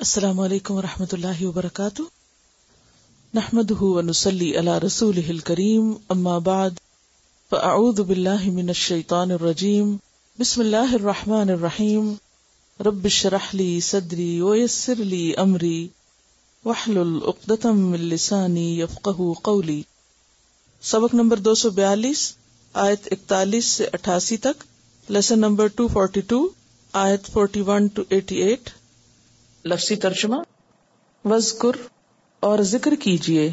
السلام علیکم ورحمۃ اللہ وبرکاتہ، نحمده ونصلی علی رسولہ الکریم، اما بعد فاعوذ باللہ من الشیطان الرجیم، بسم اللہ الرحمن الرحیم، رب اشرح لی صدری ویسر لی امری واحلل عقدۃ من لسانی یفقہوا قولی۔ سبق نمبر 242، آیت 41 سے 88 تک، لیسن نمبر 242، آیت 41 to 88۔ لفظی ترجمہ: وذکر اور ذکر کیجئے،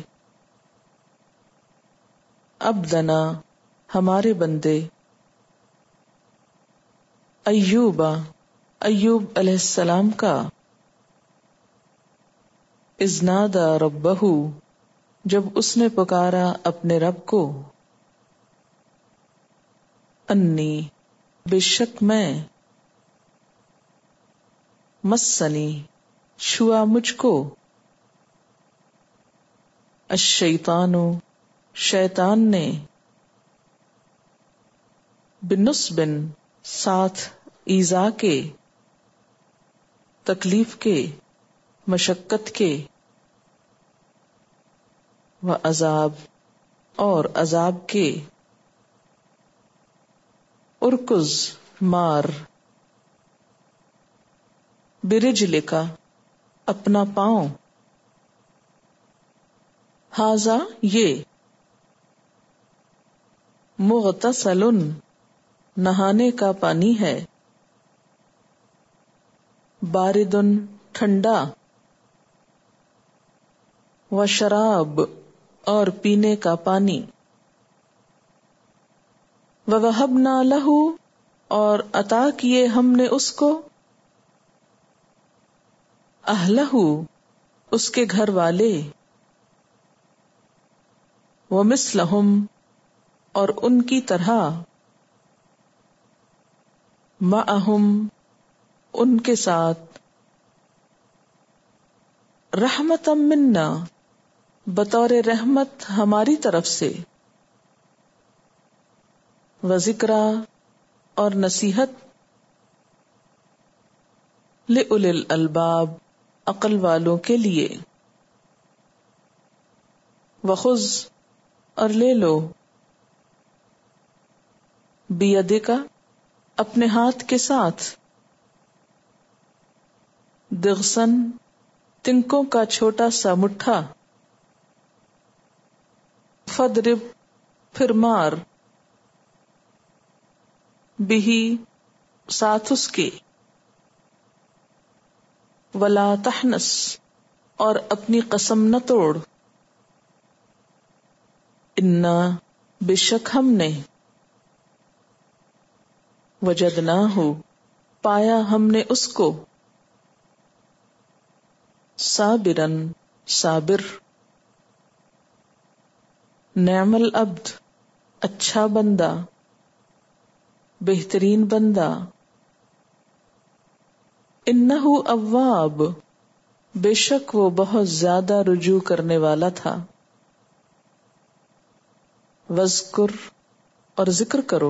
عبدنا ہمارے بندے، ایوب ایوب علیہ السلام کا، اذ نادى ربہ جب اس نے پکارا اپنے رب کو، انی بے شک میں، مسنی چھوا مجھ کو، الشیطان شیطان نے، بنصب ساتھ ایذا کے، تکلیف کے، مشقت کے، وعذاب اور عذاب کے، ارکز مار، برجلک اپنا پاؤں، ھذا یہ، مغتسل نہانے کا پانی ہے، بارد ٹھنڈا، وشراب اور پینے کا پانی، ووہبنا لہ اور عطا کیے ہم نے اس کو، اہلہ اس کے گھر والے، ومثلہم اور ان کی طرح، معہم ان کے ساتھ، رحمتا منا بطور رحمت ہماری طرف سے، وذکریٰ اور نصیحت، لأولی الالباب عقل والوں کے لیے، وخذ اور لے لو، بیدک اپنے ہاتھ کے ساتھ، دغسن تنکوں کا چھوٹا سا مٹھا، فضرب پھر مار، بہی ساتھ اس کے، ولا تحنس اور اپنی قسم نہ توڑ، انا بے شک ہم نے، وجدناہ پایا ہم نے اس کو، صابرن صابر، نعم العبد اچھا بندہ، بہترین بندہ، انہ اواب بے شک وہ بہت زیادہ رجوع کرنے والا تھا، وذکر اور ذکر کرو،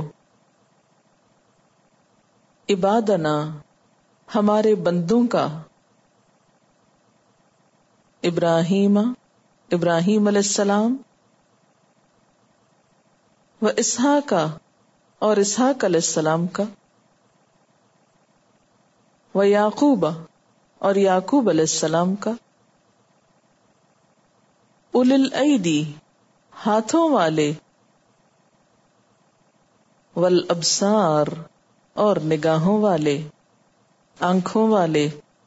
عبادنا ہمارے بندوں کا، ابراہیم ابراہیم علیہ السلام، و اسحاق اور اسحاق علیہ السلام کا، و یعقوب اور یعقوب علیہ السلام کا، اولی الایدی ہاتھوں والے، والابصار اور نگاہوں والے، آنکھوں والے،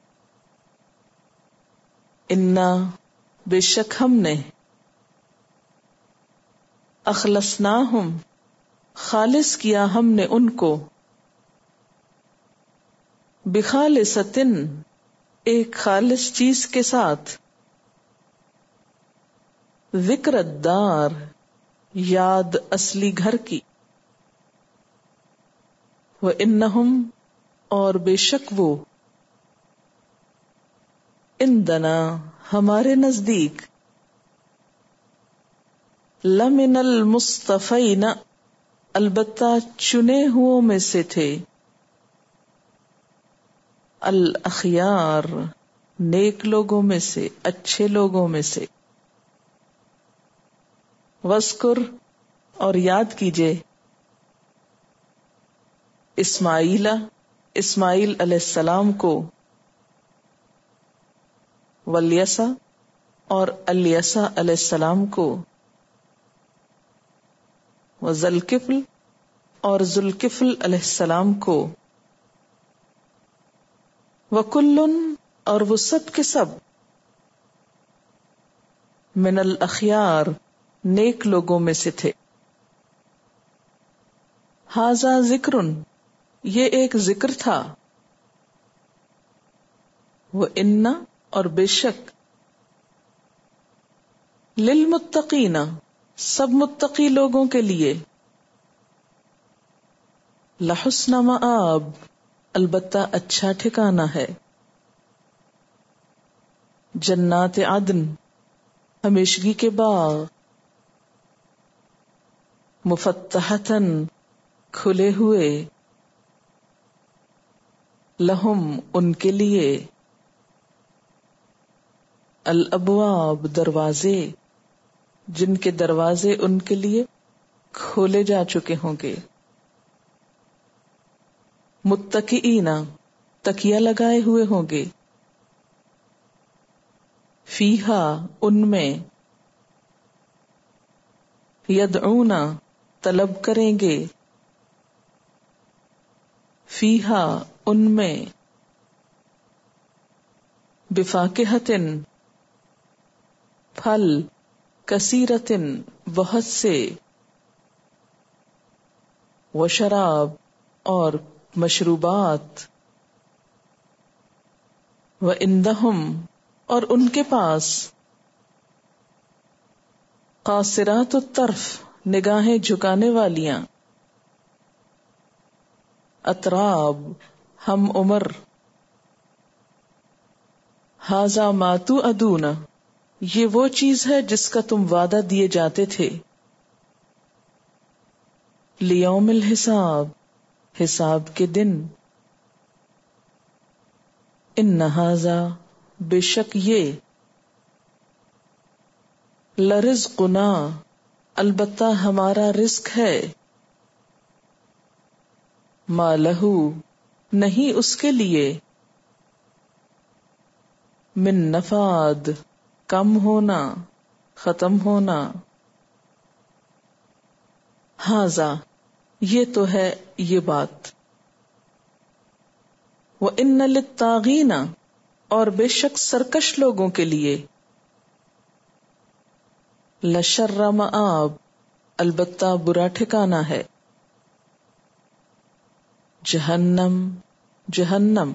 انا بے شک ہم نے، اخلصناہم خالص کیا ہم نے ان کو، بخالصۃ ایک خالص چیز کے ساتھ، ذکر الدار یاد اصلی گھر کی، وانہم اور بے شک وہ، عندنا ہمارے نزدیک، لمن المصطفین البتہ چنے ہوئوں میں سے تھے، الاخیار نیک لوگوں میں سے، اچھے لوگوں میں سے. وَاذْكُرْ اور یاد کیجئے اسماعیل علیہ السلام کو، والیسع اور الیسع علیہ السلام کو، وذوالکفل اور ذوالکفل علیہ السلام کو، وکل اور وہ سب کے سب، من الاخیار نیک لوگوں میں سے تھے. ھذا ذکر یہ ایک ذکر تھا، وَإِنَّ اور بے شک، للمتقین سب متقی لوگوں کے لیے، لحسن مآب البتہ اچھا ٹھکانہ ہے، جنات عدن ہمیشگی کے باغ، مفتحتن کھلے ہوئے، لہم ان کے لیے، الابواب دروازے، جن کے دروازے ان کے لیے کھولے جا چکے ہوں گے، متکئین تکیہ لگائے ہوئے ہوں گے، فیہا ان میں، یدعون طلب کریں گے، فیہا ان میں، بفاکہۃ پھل، کثیرۃ بہت سے، وشراب اور مشروبات، وعندہم اور ان کے پاس، قاصرات الطرف نگاہیں جھکانے والیاں، اطراب ہم عمر، ھذا ما توعدون یہ وہ چیز ہے جس کا تم وعدہ دیے جاتے تھے، لیوم الحساب حساب کے دن، ان ھذا بے شک یہ، لرزقنا البتہ ہمارا رزق ہے، ما لہو نہیں اس کے لیے، من نفاد کم ہونا، ختم ہونا، ھذا یہ تو ہے یہ بات، وَإِنَّ لِلطَّاغِينَ اور بے شک سرکش لوگوں کے لیے، لشر مآب البتہ برا ٹھکانہ ہے، جہنم،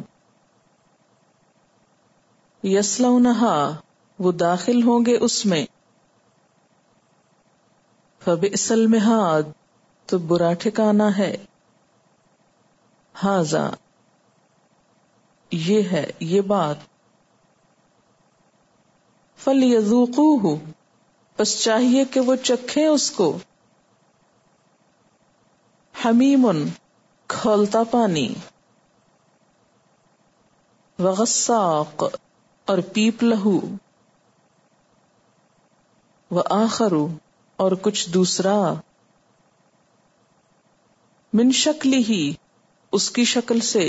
یصلونہا وہ داخل ہوں گے اس میں، فبئس المہاد تو برا ٹھکانہ ہے، ھذا یہ ہے یہ بات، فلیذوقوہ بس چاہیے کہ وہ چکھیں اس کو، حمیم کھولتا پانی، وغساق اور پیپ لہو، وآخر اور کچھ دوسرا، من شکلہ اس کی شکل سے،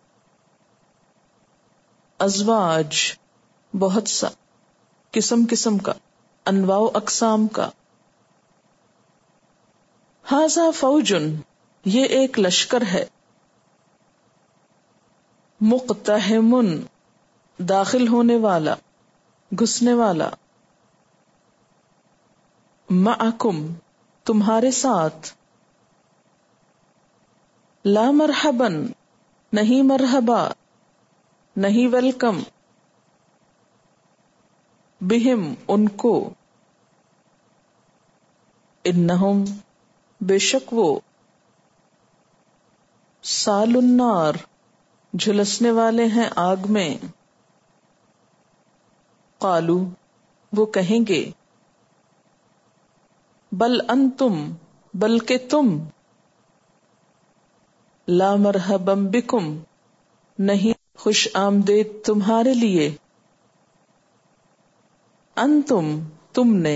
ازواج بہت سا، قسم قسم کا، انواع و اقسام کا، ھذا فوج یہ ایک لشکر ہے، مقتحم داخل ہونے والا، گھسنے والا، معکم تمہارے ساتھ، لا مرحبن نہیں مرحبا نہیں ویلکم، بہم ان کو، انہم بے شک وہ، سال النار جھلسنے والے ہیں آگ میں، قالو وہ کہیں گے، بل انتم بلکہ تم، لا مرحبا بکم نہیں خوش آمدید تمہارے لیے، انتم تم نے،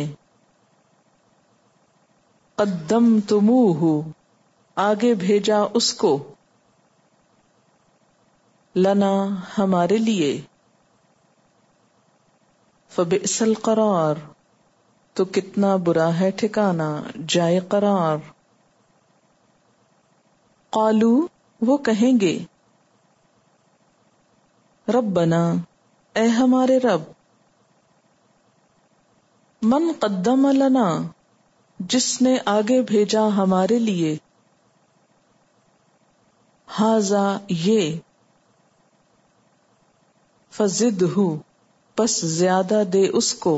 قدمتموہ آگے بھیجا اس کو، لنا ہمارے لیے، فبئس القرار تو کتنا برا ہے ٹھکانہ، جائے قرار۔ قالو وہ کہیں گے، ربنا اے ہمارے رب، من قدم لنا جس نے آگے بھیجا ہمارے لیے، ھذا یہ، فزدہ پس زیادہ دے اس کو،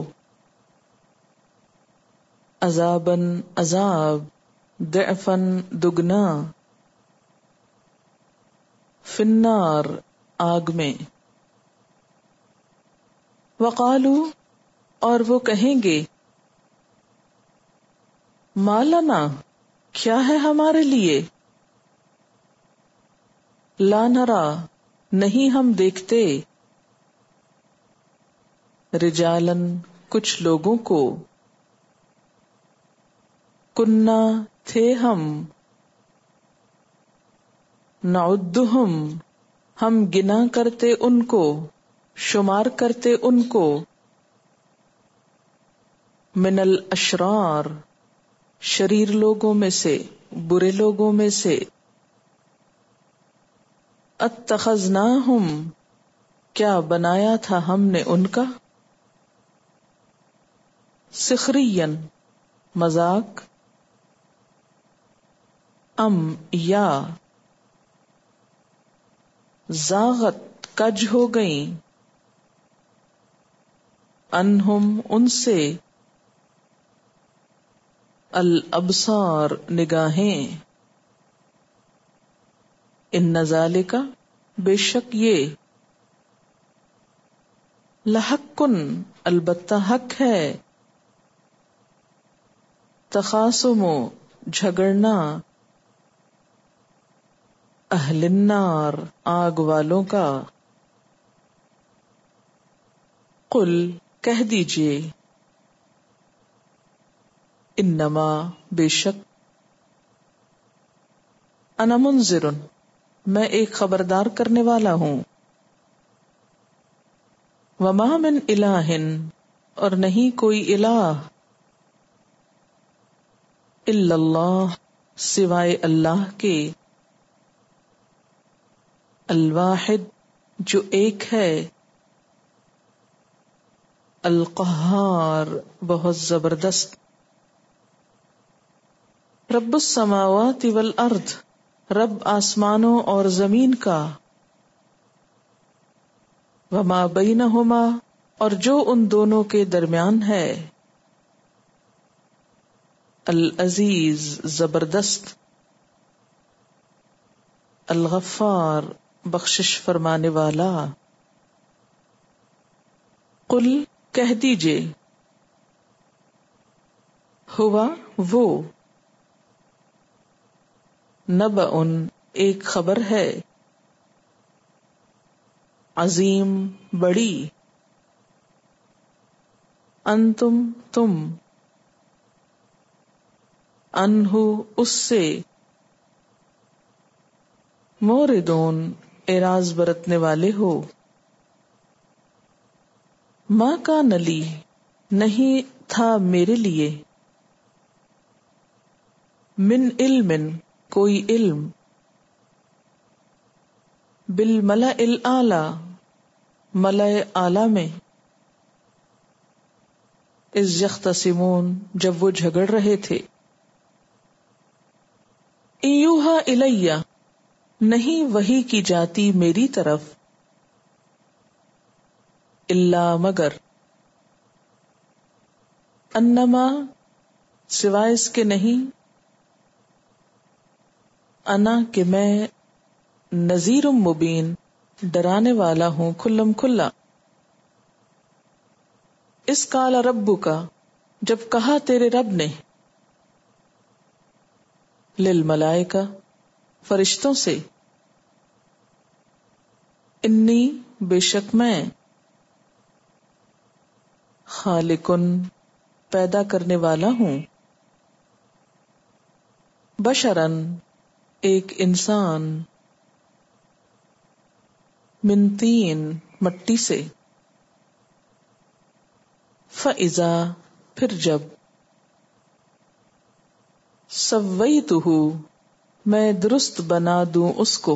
عذاباً عذاب، ضعفاً دگنا، فی النار آگ میں۔ وقالو اور وہ کہیں گے، ما لنا کیا ہے ہمارے لیے، لا نرا نہیں ہم دیکھتے، رجالاً کچھ لوگوں کو، کننا تھے ہم، نعدہم ہم گنا کرتے ان کو، شمار کرتے ان کو، من الاشرار شریر لوگوں میں سے، برے لوگوں میں سے، اتخذناہم کیا بنایا تھا ہم نے ان کا، سخریا مذاق، ام یا زاغت کج ہو گئیں، انہم ان سے، الابصار نگاہیں، ان ذالک بے شک یہ، لحقن البتہ حق ہے، تخاصم جھگڑنا، اہل النار آگ والوں کا، قل کہہ دیجئے، انما بے شک، انا منذر میں ایک خبردار کرنے والا ہوں، وما من الہ اور نہیں کوئی الہ، الا اللہ سوائے اللہ کے، الواحد جو ایک ہے، القہار بہت زبردست، رب السماوات والارض رب آسمانوں اور زمین کا، وما بینہما اور جو ان دونوں کے درمیان ہے، العزیز زبردست، الغفار بخشش فرمانے والا۔ قل کہہ دیجئے، ہوا وہ، نبأٌ ایک خبر ہے، عظیم بڑی، انتم تم، عنہ اس سے، موردون اعراض برتنے والے ہو، ما کان لی نہیں تھا میرے لیے، من علم کوئی علم، بالملأ الاعلی ملأ اعلی میں، اذ یختصمون جب وہ جھگڑ رہے تھے، ایوہا الیہ نہیں وحی کی جاتی میری طرف، الا مگر، انما سوائے اس کے نہیں، انا کہ میں، نذیر مبین ڈرانے والا ہوں کھلم کھلا، اس قال ربک جب کہا تیرے رب نے، للملائکہ فرشتوں سے، انی بے شک میں، خالقن پیدا کرنے والا ہوں، بشرن ایک انسان، من طین مٹی سے، فَإِذَا پھر جب، سَوَّيْتُهُ میں درست بنا دوں اس کو،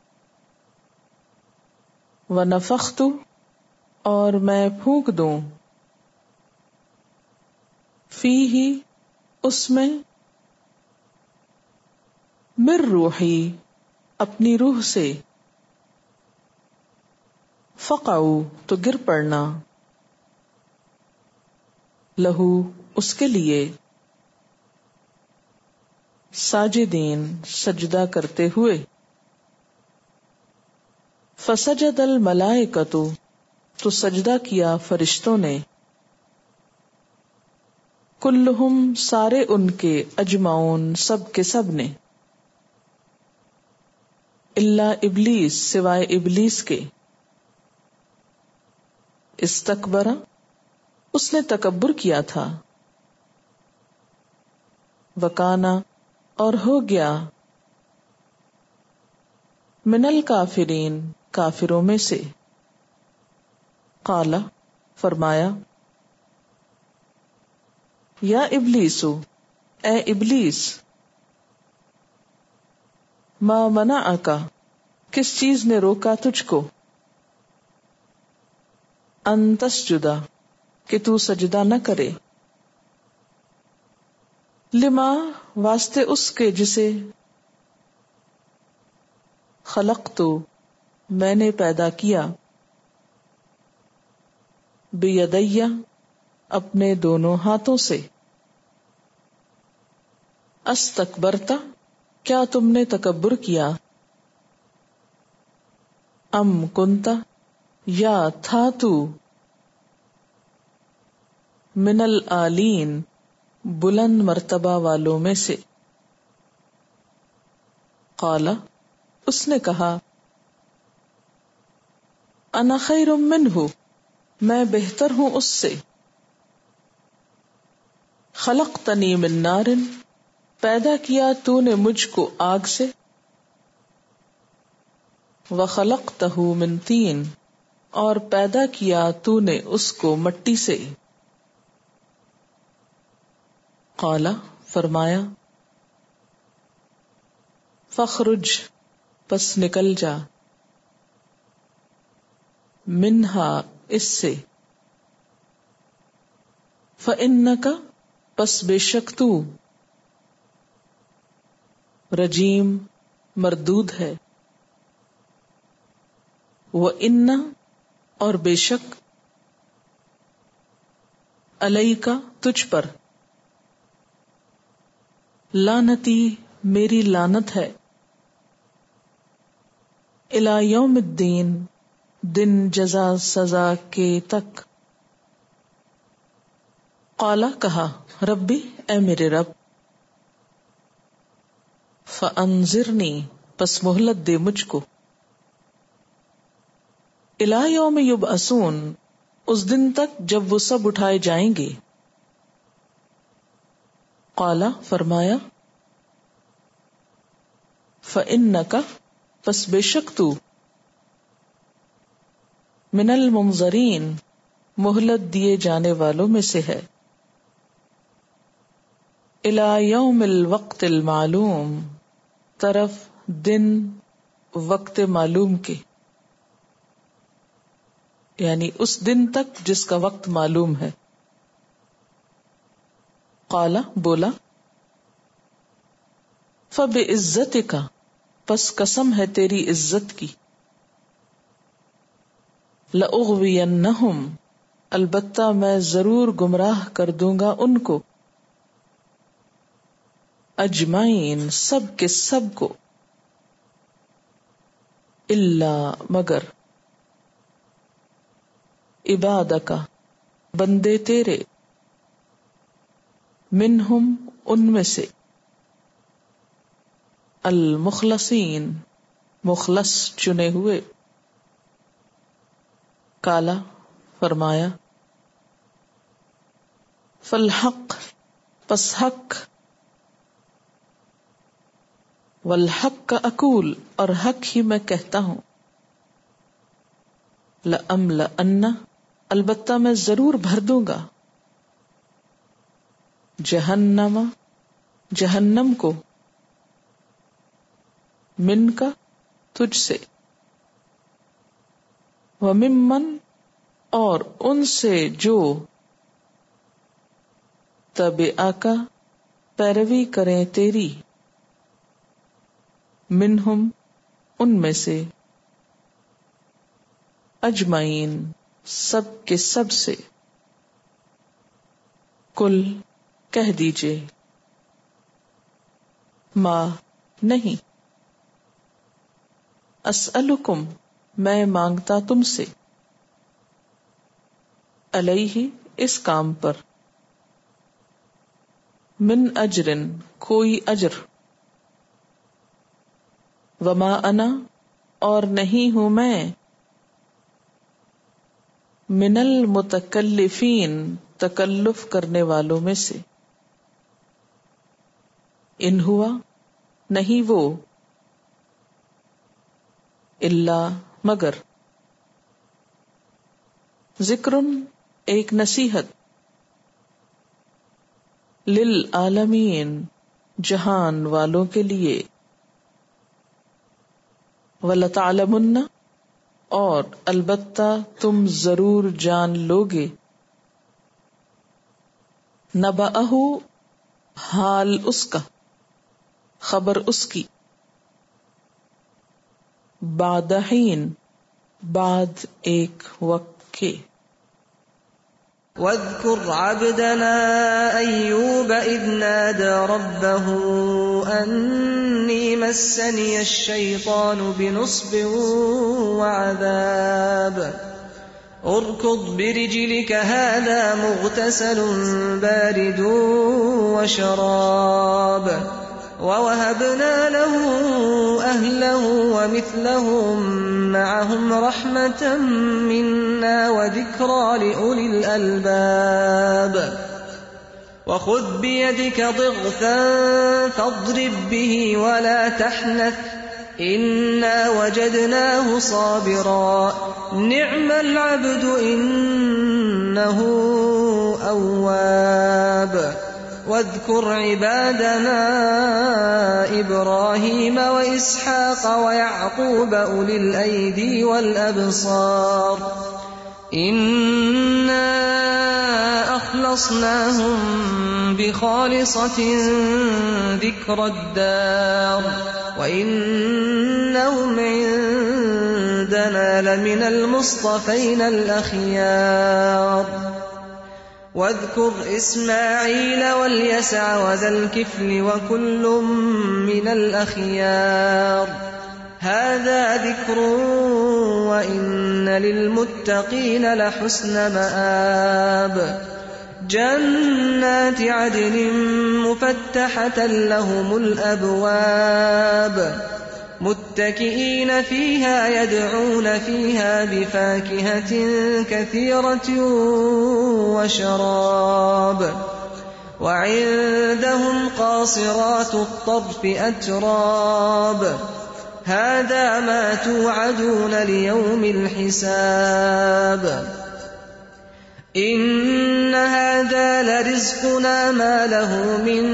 وَنَفَخْتُ اور میں پھونک دوں، فِيهِ اس میں، مِن روحی اپنی روح سے، فَقَعُوا تو گر پڑنا، لہو اس کے لیے، ساجدین سجدہ کرتے ہوئے، فسجد الملائکۃ تو سجدہ کیا فرشتوں نے، کلہم سارے ان کے، اجمعون سب کے سب نے، الا ابلیس سوائے ابلیس کے، استکبر اس نے تکبر کیا تھا، وکانا اور ہو گیا، من الکافرین کافروں میں سے، قال فرمایا، یا ابلیسو اے ابلیس، ما منعک کس چیز نے روکا تجھ کو، ان تسجدا کہ تو سجدہ نہ کرے، لما واسطے اس کے جسے، خلقتو میں نے پیدا کیا، بیدی اپنے دونوں ہاتھوں سے، استکبرتا کیا تم نے تکبر کیا، ام کنتا یا تھا تو، من العالین بلند مرتبہ والوں میں سے، قال اس نے کہا، انا خیر منہ میں بہتر ہوں اس سے، خلقتنی من نار پیدا کیا تو نے مجھ کو آگ سے، وخلقتہ من طین اور پیدا کیا تو نے اس کو مٹی سے، قال فرمایا، فخرج پس نکل جا، منہا اس سے، فإنک پس بے شک تو، رجیم مردود ہے، وإن اور بے شک، علیک تجھ پر، لعنتی میری لعنت ہے، الی یوم الدین دن جزا سزا کے تک، قال کہا، ربی اے میرے رب، فانظرنی پس مہلت دے مجھ کو، الی یوم یبعثون اس دن تک جب وہ سب اٹھائے جائیں گے، قال فرمایا، فإنک پس بے شک تو، من المنظرین مہلت دیے جانے والوں میں سے ہے، الی یوم الوقت المعلوم طرف دن وقت معلوم کے، یعنی اس دن تک جس کا وقت معلوم ہے، قال بولا، فبعزتک پس قسم ہے تیری عزت کی، لأغوینہم البتہ میں ضرور گمراہ کر دوں گا ان کو، اجمعین سب کے سب کو، الا مگر، عبادک بندے تیرے، منہم ان میں سے، المخلصین مخلص چنے ہوئے، کالا فرمایا، فالحق پس حق، والحق اقول اور حق ہی میں کہتا ہوں، لأملأن البتہ میں ضرور بھر دوں گا، جہنم جہنم کو، من کا تجھ سے، وممن اور ان سے جو، تبعک پیروی کریں تیری، منہم ان میں سے، اجمعین سب کے سب سے، کل کہہ دیجئے، ما نہیں، اسألکم میں مانگتا تم سے، علیہ اس کام پر، من اجرن کوئی اجر، وما انا اور نہیں ہوں میں، من المتکلفین تکلف کرنے والوں میں سے، ان ہوا نہیں وہ، الا مگر، ذکر ایک نصیحت، للعالمین جہان والوں کے لیے، وَلَتَعْلَمُنَّ اور البتہ تم ضرور جان لوگے، نبأہ حال اس کا، خبر اس کی، بعد حین بعد ایک وقت کے، واذكر عبدنا أيوب إذ نادى ربه أني مسني الشيطان بنصب وعذاب اركض برجلك هذا مغتسل بارد وشراب ووهبنا له أهله ومثلهم معهم رحمة منا وذكرى لأولي الألباب وخذ بيدك ضغثا فاضرب به ولا تحنث إنا وجدناه صابرا نعم العبد إنه أواب واذكر عبادنا إبراهيم وإسحاق ويعقوب أولي الأيدي والأبصار إنا أخلصناهم بخالصة ذكر الدار وإنهم عندنا لمن المصطفين الأخيار واذكر إسماعيل واليسع وذا الكفل وكل من الأخيار هذا ذكر وإن للمتقين لحسن مآب جنات عدن مفتحة لهم الأبواب متكئين فيها يدعون فيها بفاكهة كثيرة وشراب وعندهم قاصرات الطرف أتراب هذا ما توعدون ليوم الحساب إن هذا لرزقنا ما له من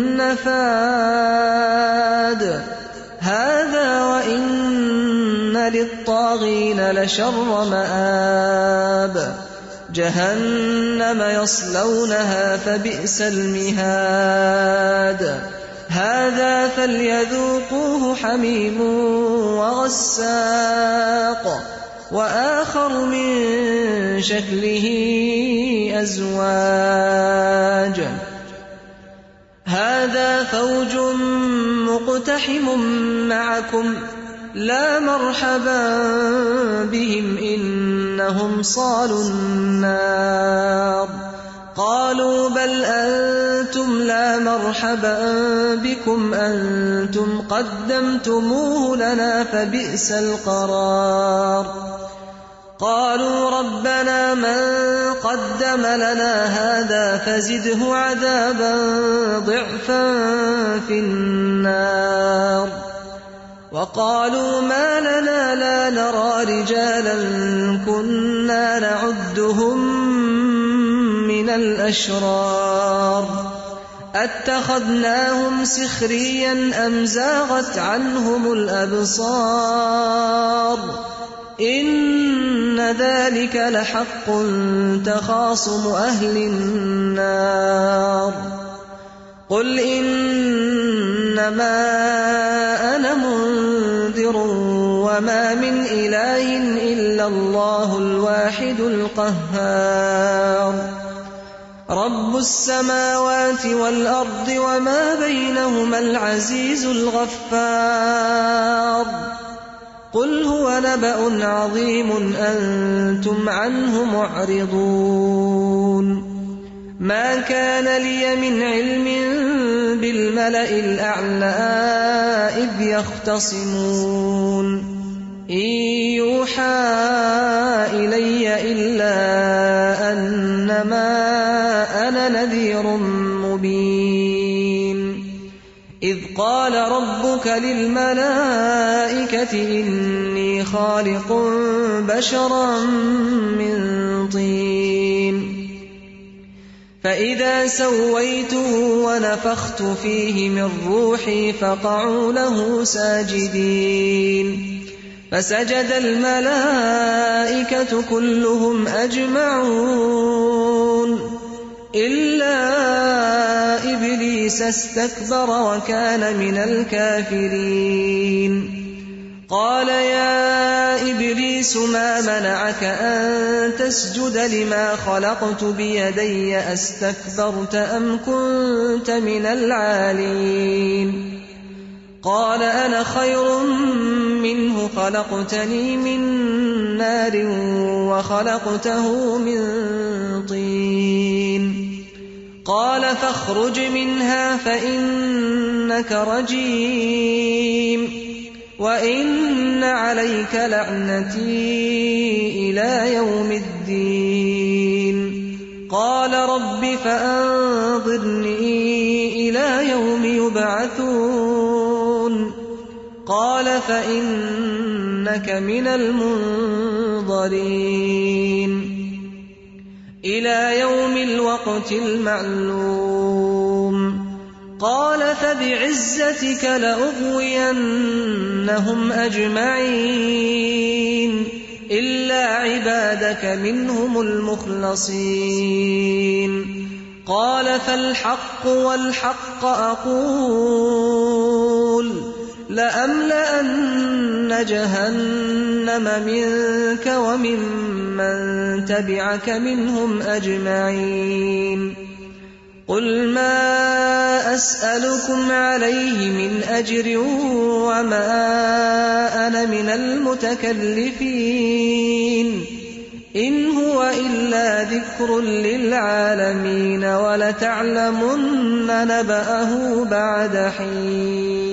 نفاد هذا وإن للطاغين لشر مآب جهنم يصلونها فبئس المهاد هذا فليذوقوه حميم وغساق وآخر من شكله أزواج هذا فوج مقتحم معكم لا مرحبا بهم إنهم صالوا النار قالوا بل أنتم لا مرحبا بكم أنتم قدمتموه لنا فبئس القرار قالوا ربنا من قدم لنا هذا فزده عذابا ضعفا في النار وقالوا ما لنا لا نرى رجالا كنا نعدهم من الأشرار أتخذناهم سخريا أم زاغت عنهم الأبصار إن ذلك لحق تخاصم أهل النار قل إنما أنا منذر وما من إله إلا الله الواحد القهار رب السماوات والأرض وما بينهما العزيز الغفار قل هو نبأ عظيم أنتم عنه معرضون ما كان لي من علم بالملأ الأعلى إذ يختصمون إن يوحى إلي إلا أنما أنا نذير مبين إذ قال ربك للملائكة إني خالق بشرا من طين فإذا سويته ونفخت فيه من روحي فقعوا له ساجدين فسجد الملائكة كلهم أجمعون إلا إبليس استكبر وكان من الكافرين قال يا إبليس ما منعك أن تسجد لما خلقت بيدي أستكبرت أم كنت من العالين قال أنا خير منه خلقتني من نار وخلقته من طين قال فاخرج منها فإنك رجيم وإن عليك لعنتي إلى يوم الدين قال رب فأنظرني إلى يوم يبعثون قال فإنك من المنظرين إلى يوم الوقت المعلوم قال فبعزتك لأغوينهم أجمعين إلا عبادك منهم المخلصين قال فالحق والحق أقول لأملأن جهنم منك وممن تبعك منهم أجمعين قل ما أسألكم عليه من أجر وما أنا من المتكلفين إن هو إلا ذكر للعالمين ولتعلمن نبأه بعد حين